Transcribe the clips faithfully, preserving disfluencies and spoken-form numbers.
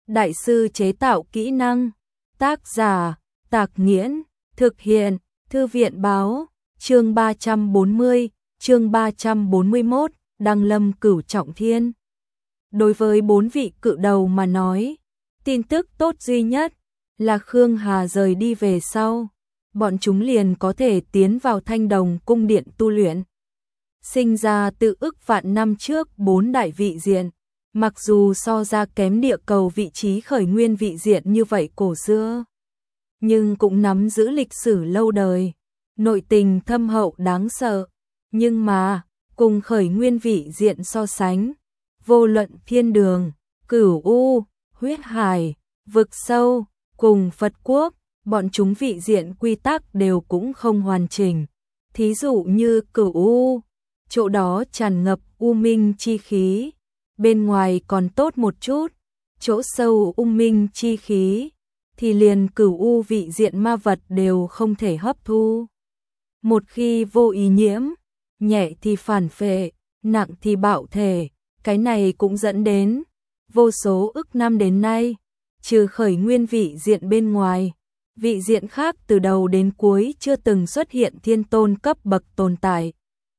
đại sư chế tạo kỹ năng. Tác giả, Tạc Nghiễn, thực hiện, Thư viện báo, chương ba trăm bốn mươi, chương ba trăm bốn mươi mốt, Đăng Lâm Cửu Trọng Thiên. Đối với bốn vị cự đầu mà nói, tin tức tốt duy nhất là Khương Hà rời đi về sau, bọn chúng liền có thể tiến vào Thanh Đồng cung điện tu luyện. Sinh ra từ ức vạn năm trước bốn đại vị diện, mặc dù so ra kém địa cầu vị trí khởi nguyên vị diện như vậy cổ xưa, nhưng cũng nắm giữ lịch sử lâu đời, nội tình thâm hậu đáng sợ. Nhưng mà, cùng khởi nguyên vị diện so sánh, vô luận thiên đường, cửu u, huyết hải, vực sâu, cùng Phật quốc, bọn chúng vị diện quy tắc đều cũng không hoàn chỉnh. Thí dụ như cửu u, chỗ đó tràn ngập u minh chi khí, bên ngoài còn tốt một chút, chỗ sâu u minh chi khí thì liền cửu u vị diện ma vật đều không thể hấp thu. Một khi vô ý nhiễm, nhẹ thì phản phệ, nặng thì bạo thể, cái này cũng dẫn đến vô số ức năm đến nay, trừ khởi nguyên vị diện bên ngoài, vị diện khác từ đầu đến cuối chưa từng xuất hiện thiên tôn cấp bậc tồn tại.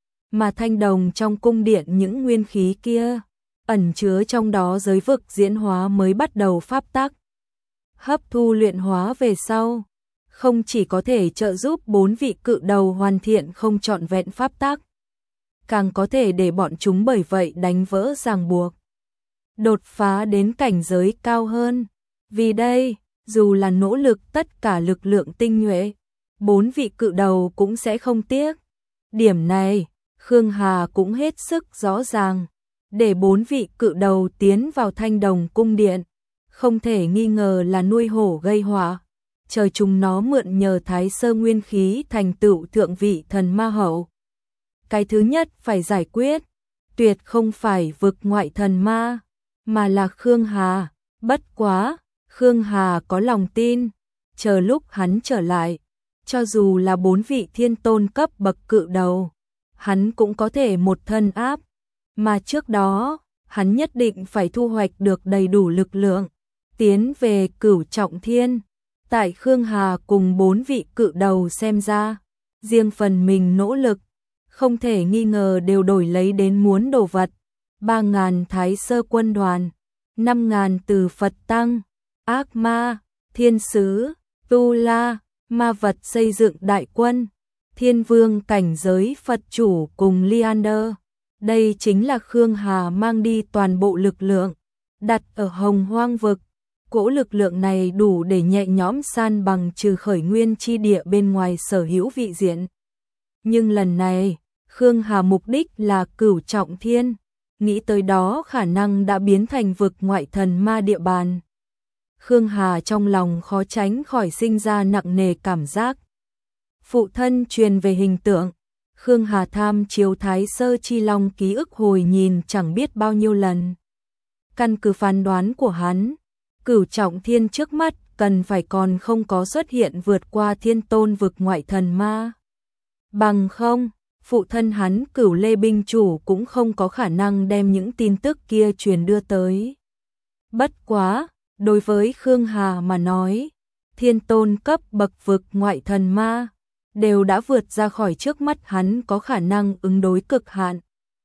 Mà Thanh Đồng trong cung điện những nguyên khí kia, ẩn chứa trong đó giới vực diễn hóa mới bắt đầu pháp tắc. Hấp thu luyện hóa về sau, không chỉ có thể trợ giúp bốn vị cự đầu hoàn thiện không trọn vẹn pháp tắc, càng có thể để bọn chúng bởi vậy đánh vỡ ràng buộc, đột phá đến cảnh giới cao hơn. Vì đây, dù là nỗ lực tất cả lực lượng tinh nhuệ, bốn vị cự đầu cũng sẽ không tiếc. Điểm này, Khương Hà cũng hết sức rõ ràng, để bốn vị cự đầu tiến vào Thanh Đồng cung điện, không thể nghi ngờ là nuôi hổ gây họa. Trời chúng nó mượn nhờ Thái Sơ nguyên khí thành tựu thượng vị thần ma hậu. Cái thứ nhất phải giải quyết, tuyệt không phải vực ngoại thần ma, mà là Khương Hà. Bất quá, Khương Hà có lòng tin, chờ lúc hắn trở lại, cho dù là bốn vị thiên tôn cấp bậc cự đầu, hắn cũng có thể một thân áp, mà trước đó, hắn nhất định phải thu hoạch được đầy đủ lực lượng, tiến về Cửu Trọng Thiên. Tại Khương Hà cùng bốn vị cự đầu xem ra, riêng phần mình nỗ lực, không thể nghi ngờ đều đổi lấy đến muốn đồ vật. Ba ngàn Thái Sơ quân đoàn, năm ngàn từ Phật Tăng, ác ma, thiên sứ, tu la, ma vật xây dựng đại quân, thiên vương cảnh giới Phật chủ cùng Leander. Đây chính là Khương Hà mang đi toàn bộ lực lượng, đặt ở Hồng Hoang vực. Cỗ lực lượng này đủ để nhẹ nhõm san bằng trừ khởi nguyên chi địa bên ngoài sở hữu vị diện. Nhưng lần này, Khương Hà mục đích là Cửu Trọng Thiên, nghĩ tới đó khả năng đã biến thành vực ngoại thần ma địa bàn. Khương Hà trong lòng khó tránh khỏi sinh ra nặng nề cảm giác. Phụ thân truyền về hình tượng, Khương Hà tham chiếu Thái Sơ Chi Long ký ức hồi nhìn chẳng biết bao nhiêu lần. Căn cứ phán đoán của hắn, Cửu Trọng Thiên trước mắt cần phải còn không có xuất hiện vượt qua thiên tôn vực ngoại thần ma. Bằng không, phụ thân hắn Cửu Lê Binh Chủ cũng không có khả năng đem những tin tức kia truyền đưa tới. Bất quá, đối với Khương Hà mà nói, thiên tôn cấp bậc vực ngoại thần ma đều đã vượt ra khỏi trước mắt hắn có khả năng ứng đối cực hạn.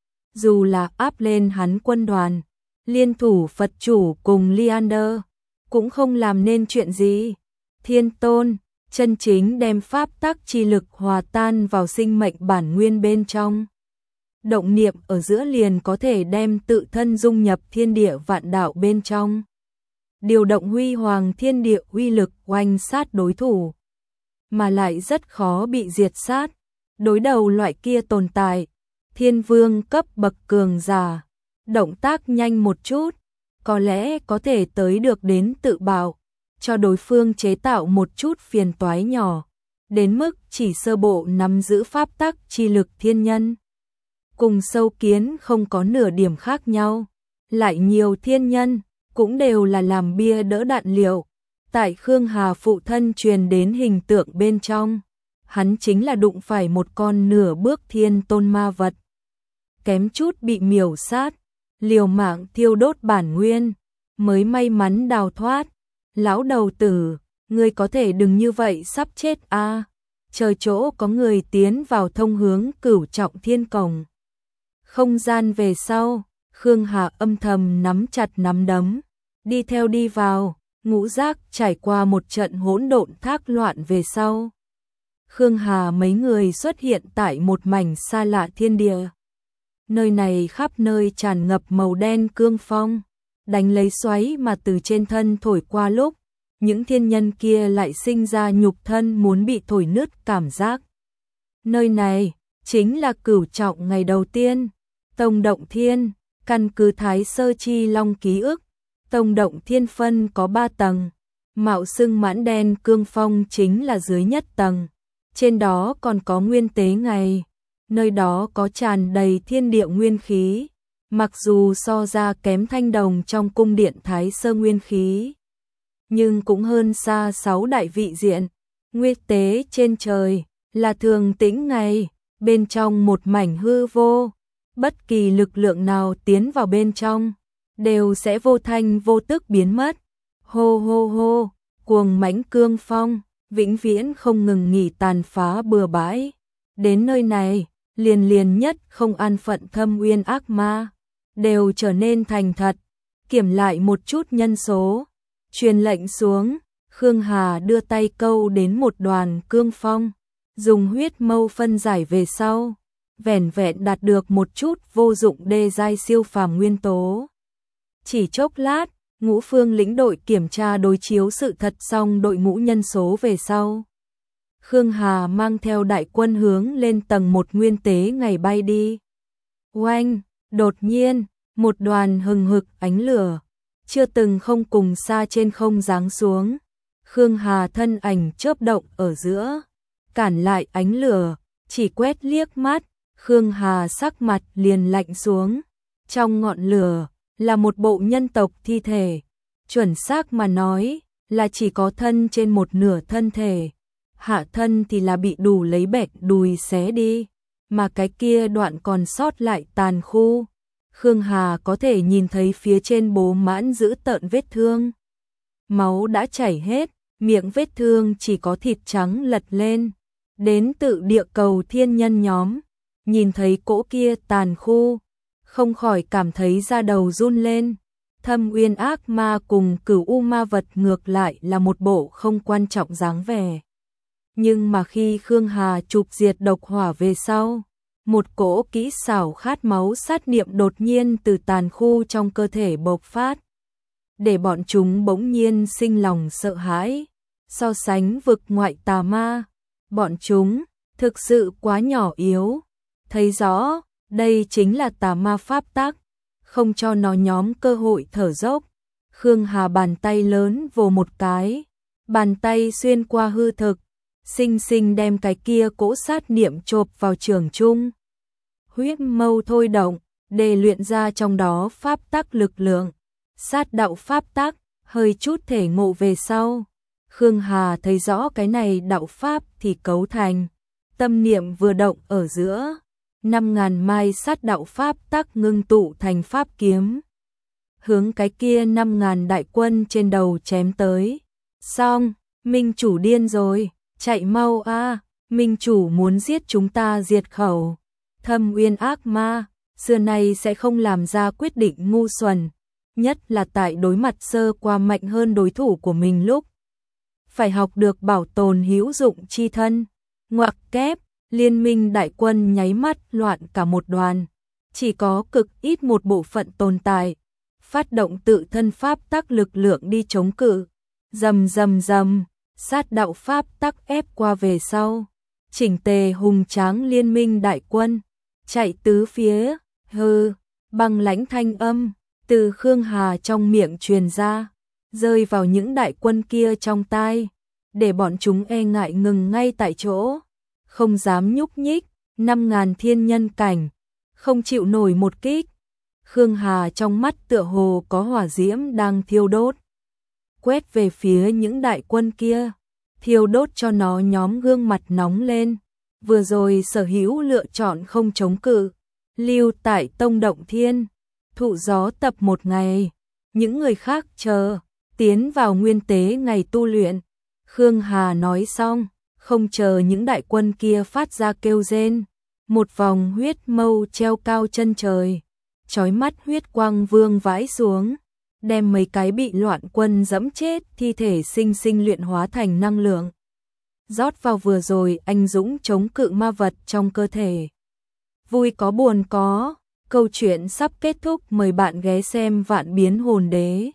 Dù là áp lên hắn quân đoàn, liên thủ Phật chủ cùng Leander, cũng không làm nên chuyện gì. Thiên tôn, chân chính đem pháp tắc chi lực hòa tan vào sinh mệnh bản nguyên bên trong. Động niệm ở giữa liền có thể đem tự thân dung nhập thiên địa vạn đạo bên trong. Điều động huy hoàng thiên địa uy lực oanh sát đối thủ, mà lại rất khó bị diệt sát. Đối đầu loại kia tồn tại, thiên vương cấp bậc cường giả, động tác nhanh một chút, có lẽ có thể tới được đến tự bảo, cho đối phương chế tạo một chút phiền toái nhỏ, đến mức chỉ sơ bộ nắm giữ pháp tắc chi lực thiên nhân. Cùng sâu kiến không có nửa điểm khác nhau, lại nhiều thiên nhân, cũng đều là làm bia đỡ đạn liệu. Tại Khương Hà phụ thân truyền đến hình tượng bên trong, hắn chính là đụng phải một con nửa bước thiên tôn ma vật. Kém chút bị miểu sát, liều mạng thiêu đốt bản nguyên, mới may mắn đào thoát. Lão đầu tử, ngươi có thể đừng như vậy sắp chết a. À. Chờ chỗ có người tiến vào thông hướng Cửu Trọng Thiên cổng. Không gian về sau, Khương Hà âm thầm nắm chặt nắm đấm, đi theo đi vào, ngũ giác trải qua một trận hỗn độn thác loạn về sau. Khương Hà mấy người xuất hiện tại một mảnh xa lạ thiên địa. Nơi này khắp nơi tràn ngập màu đen cương phong, đánh lấy xoáy mà từ trên thân thổi qua lúc, những thiên nhân kia lại sinh ra nhục thân muốn bị thổi nứt cảm giác. Nơi này chính là Cửu Trọng ngày đầu tiên, Tông Động Thiên, căn cứ Thái Sơ Chi Long ký ức, Tông Động Thiên phân có ba tầng, mạo xưng mãn đen cương phong chính là dưới nhất tầng, trên đó còn có nguyên tế ngày, nơi đó có tràn đầy thiên địa nguyên khí, mặc dù so ra kém thanh đồng trong cung điện Thái Sơ nguyên khí, nhưng cũng hơn xa sáu đại vị diện. Nguyên tế trên trời là thường tĩnh ngày, bên trong một mảnh hư vô, bất kỳ lực lượng nào tiến vào bên trong đều sẽ vô thanh vô tức biến mất. Hô hô hô, cuồng mãnh cương phong, vĩnh viễn không ngừng nghỉ tàn phá bừa bãi. Đến nơi này, liền liền nhất không an phận thâm uyên ác ma đều trở nên thành thật, kiểm lại một chút nhân số, truyền lệnh xuống. Khương Hà đưa tay câu đến một đoàn cương phong, dùng huyết mâu phân giải về sau, vẻn vẹn đạt được một chút vô dụng đê giai siêu phàm nguyên tố. Chỉ chốc lát, Ngũ Phương lĩnh đội kiểm tra đối chiếu sự thật xong đội ngũ nhân số về sau. Khương Hà mang theo đại quân hướng lên tầng một nguyên tế ngày bay đi. Oanh, đột nhiên, một đoàn hừng hực ánh lửa, chưa từng không cùng xa trên không giáng xuống. Khương Hà thân ảnh chớp động ở giữa, cản lại ánh lửa, chỉ quét liếc mắt, Khương Hà sắc mặt liền lạnh xuống. Trong ngọn lửa là một bộ nhân tộc thi thể, chuẩn xác mà nói là chỉ có thân trên một nửa thân thể, hạ thân thì là bị đủ lấy bẹt đùi xé đi, mà cái kia đoạn còn sót lại tàn khu. Khương Hà có thể nhìn thấy phía trên bố mãn dữ tợn vết thương. Máu đã chảy hết, miệng vết thương chỉ có thịt trắng lật lên. Đến tự địa cầu thiên nhân nhóm, nhìn thấy cỗ kia tàn khu, không khỏi cảm thấy da đầu run lên. Thâm uyên ác ma cùng Cửu U ma vật ngược lại là một bộ không quan trọng dáng vẻ. Nhưng mà khi Khương Hà chụp diệt độc hỏa về sau, một cỗ kỹ xảo khát máu sát niệm đột nhiên từ tàn khu trong cơ thể bộc phát, để bọn chúng bỗng nhiên sinh lòng sợ hãi. So sánh vực ngoại tà ma, bọn chúng thực sự quá nhỏ yếu. Thấy rõ, đây chính là tà ma pháp tắc, không cho nó nhóm cơ hội thở dốc. Khương Hà bàn tay lớn vồ một cái, bàn tay xuyên qua hư thực, xinh xinh đem cái kia cỗ sát niệm chộp vào trường trung. Huyết mâu thôi động, để luyện ra trong đó pháp tắc lực lượng. Sát đạo pháp tắc, hơi chút thể ngộ về sau. Khương Hà thấy rõ cái này đạo pháp thì cấu thành. Tâm niệm vừa động ở giữa, năm ngàn mai sát đạo pháp tắc ngưng tụ thành pháp kiếm. Hướng cái kia năm ngàn đại quân trên đầu chém tới. Xong, Minh chủ điên rồi, chạy mau a, Minh chủ muốn giết chúng ta diệt khẩu. Thâm uyên ác ma, xưa nay sẽ không làm ra quyết định ngu xuẩn, nhất là tại đối mặt sơ qua mạnh hơn đối thủ của mình lúc. Phải học được bảo tồn hữu dụng chi thân. Ngoặc kép, liên minh đại quân nháy mắt loạn cả một đoàn. Chỉ có cực ít một bộ phận tồn tại, phát động tự thân pháp tắc lực lượng đi chống cự. Rầm rầm rầm, sát đạo pháp tắc ép qua về sau. Chỉnh tề hùng tráng liên minh đại quân, chạy tứ phía, hừ, băng lãnh thanh âm, từ Khương Hà trong miệng truyền ra, rơi vào những đại quân kia trong tai, để bọn chúng e ngại ngừng ngay tại chỗ, không dám nhúc nhích. Năm ngàn thiên nhân cảnh, không chịu nổi một kích. Khương Hà trong mắt tựa hồ có hỏa diễm đang thiêu đốt, quét về phía những đại quân kia, thiêu đốt cho nó nhóm gương mặt nóng lên. Vừa rồi sở hữu lựa chọn không chống cự, lưu tại Tông Động Thiên, thụ gió tập một ngày, những người khác chờ tiến vào nguyên tế ngày tu luyện. Khương Hà nói xong, không chờ những đại quân kia phát ra kêu rên, một vòng huyết mâu treo cao chân trời, chói mắt huyết quang vương vãi xuống, đem mấy cái bị loạn quân dẫm chết thi thể sinh sinh luyện hóa thành năng lượng, rót vào vừa rồi anh dũng chống cự ma vật trong cơ thể. Vui có buồn có, câu chuyện sắp kết thúc, mời bạn ghé xem Vạn Biến Hồn Đế.